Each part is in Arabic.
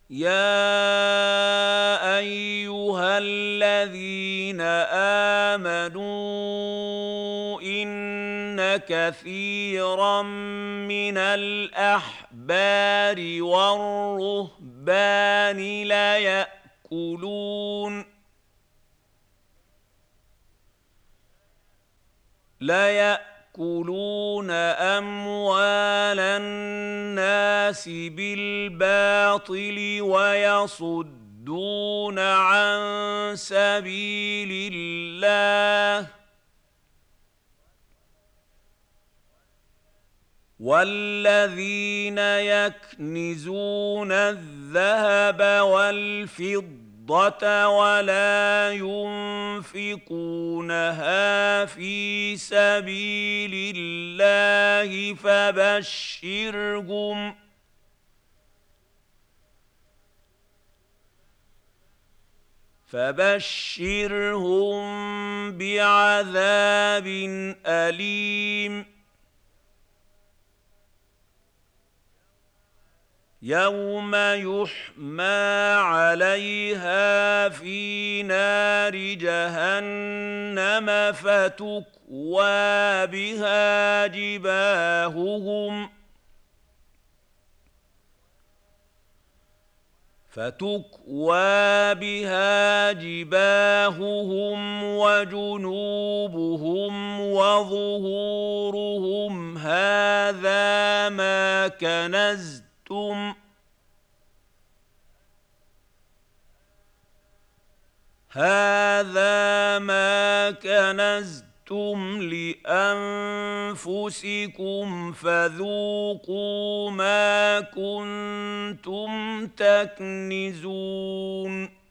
يا ايها الذين امنوا ان كثيرا من الاحبار والرهبان ليأكلون أموال الناس بالباطل ويصدون عن سبيل الله والذين يكنزون الذهب والفضة ولا ينفقونها في سبيل الله فبشرهم بعذاب أليم يوم يحمى عليها في نار جهنم فتكوى بها جباههم وجنوبهم وظهورهم هذا ما كنزتم لأنفسكم فذوقوا ما كنتم تكنزون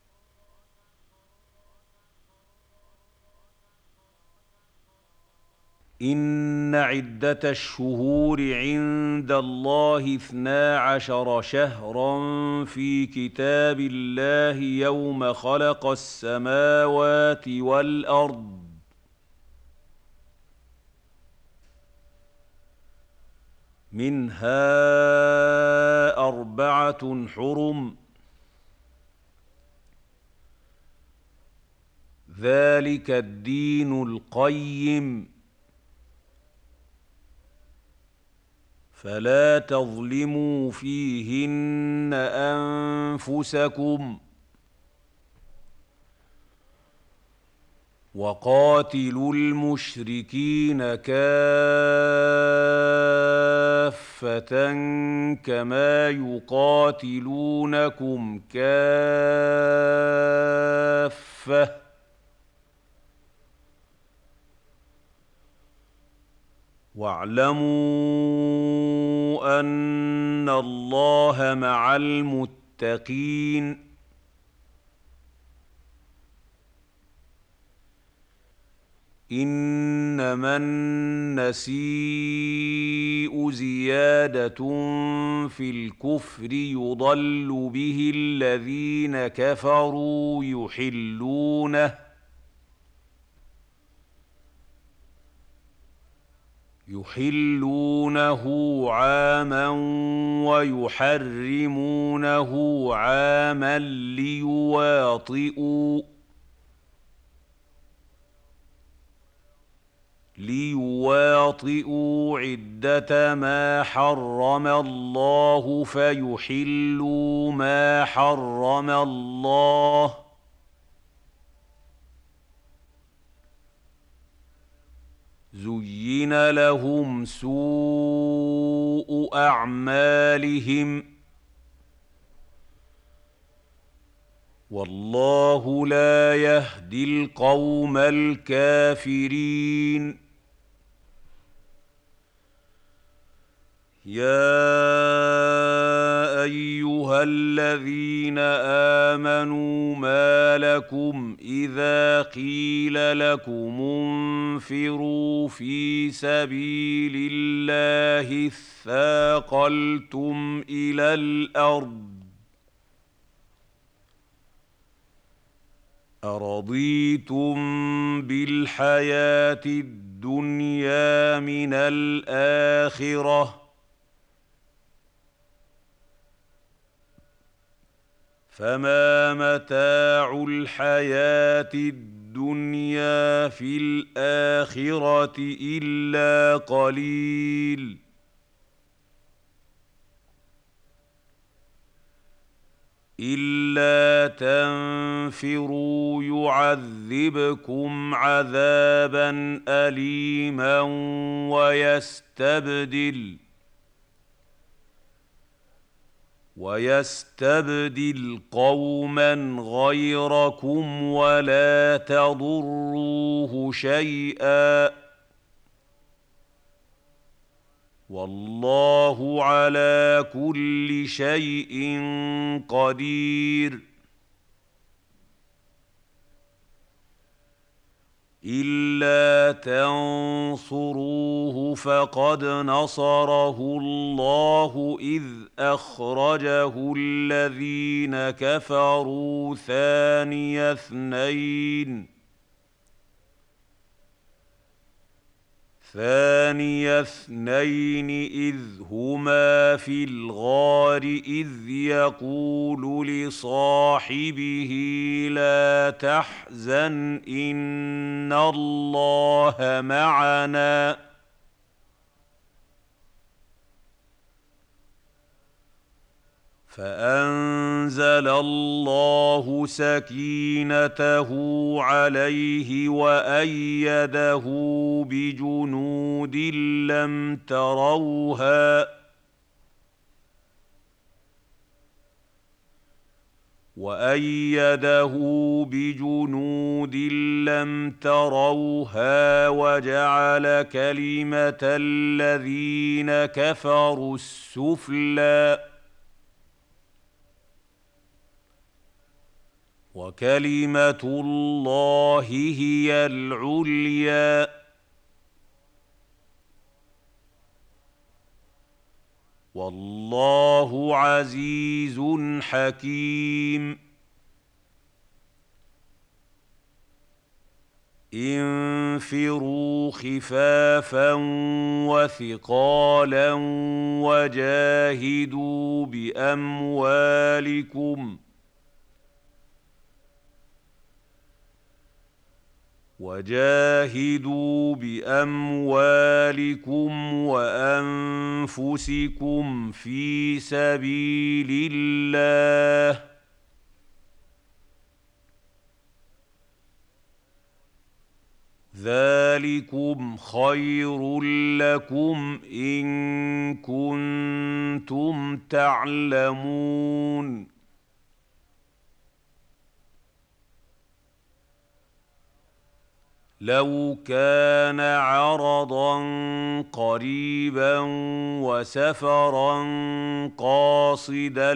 إن عدة الشهور عند الله 12 شهرا في كتاب الله يوم خلق السماوات والأرض منها 4 حرم ذلك الدين القيم فلا تظلموا فيهن أنفسكم وقاتلوا المشركين كافة كما يقاتلونكم كافة واعلموا أن الله مع المتقين إنما النسيء زيادة في الكفر يضل به الذين كفروا يحلونه عاما ويحرمونه عاما ليواطئوا عدة ما حرم الله فيحلوا ما حرم الله زين لهم سوء أعمالهم والله لا يهدي القوم الكافرين يا أيها الذين آمنوا ما لكم إذا قيل لكم انفروا في سبيل الله اثاقلتم إلى الأرض أرضيتم بالحياة الدنيا من الآخرة فما متاع الحياة الدنيا في الآخرة إلا قليل إلا تنفروا يعذبكم عذابا أليما ويستبدل قوما غيركم ولا تضروه شيئا والله على كل شيء قدير إلا تنصروه فقد نصره الله إذ أخرجه الذين كفروا ثاني اثنين إذ هما في الغار إذ يقول لصاحبه لا تحزن إن الله معنا فأنزل الله سكينته عليه وأيده بجنود لم تروها وجعل كلمة الذين كفروا السفلى وكلمة الله هي العليا والله عزيز حكيم انفروا خفافا وثقالا وجاهدوا بأموالكم وأنفسكم في سبيل الله ذلكم خير لكم إن كنتم تعلمون لو كان عرضا قريبا وسفرا قاصدا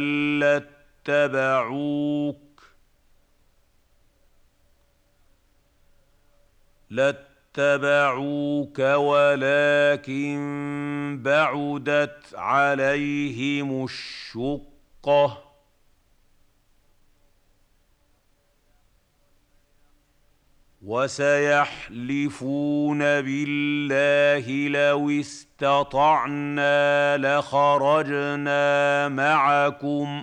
لاتبعوك ولكن بعدت عليهم الشقة وسيحلفون بالله لو استطعنا لخرجنا معكم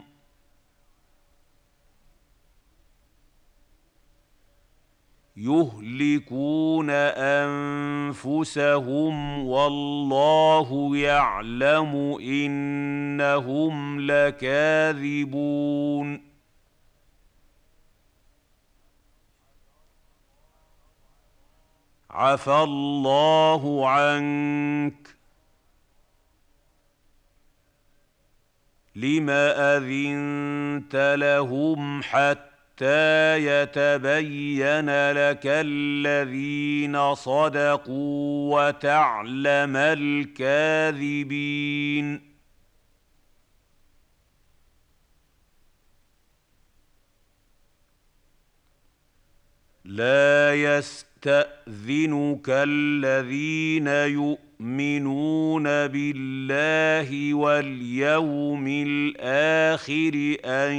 يهلكون أنفسهم والله يعلم إنهم لكاذبون عفى الله عنك لم أذنت لهم حتى يتبين لك الذين صدقوا وتعلم الكاذبين لا يستأذنك الذين يؤمنون بالله واليوم الآخر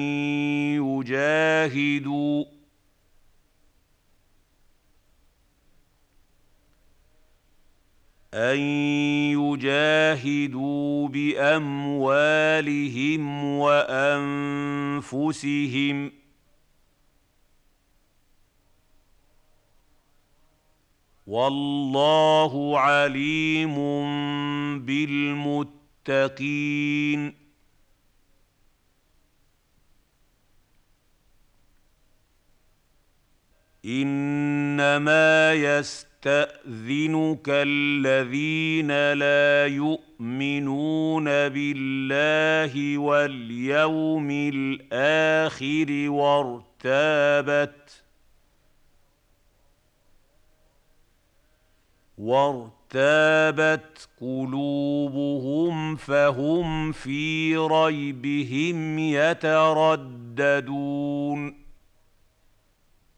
أن يجاهدوا بأموالهم وأنفسهم أنفسهم والله عليم بالمتقين إنما يستأذنك الذين لا يؤمنون بالله واليوم الآخر وارتابت قلوبهم فهم في ريبهم يترددون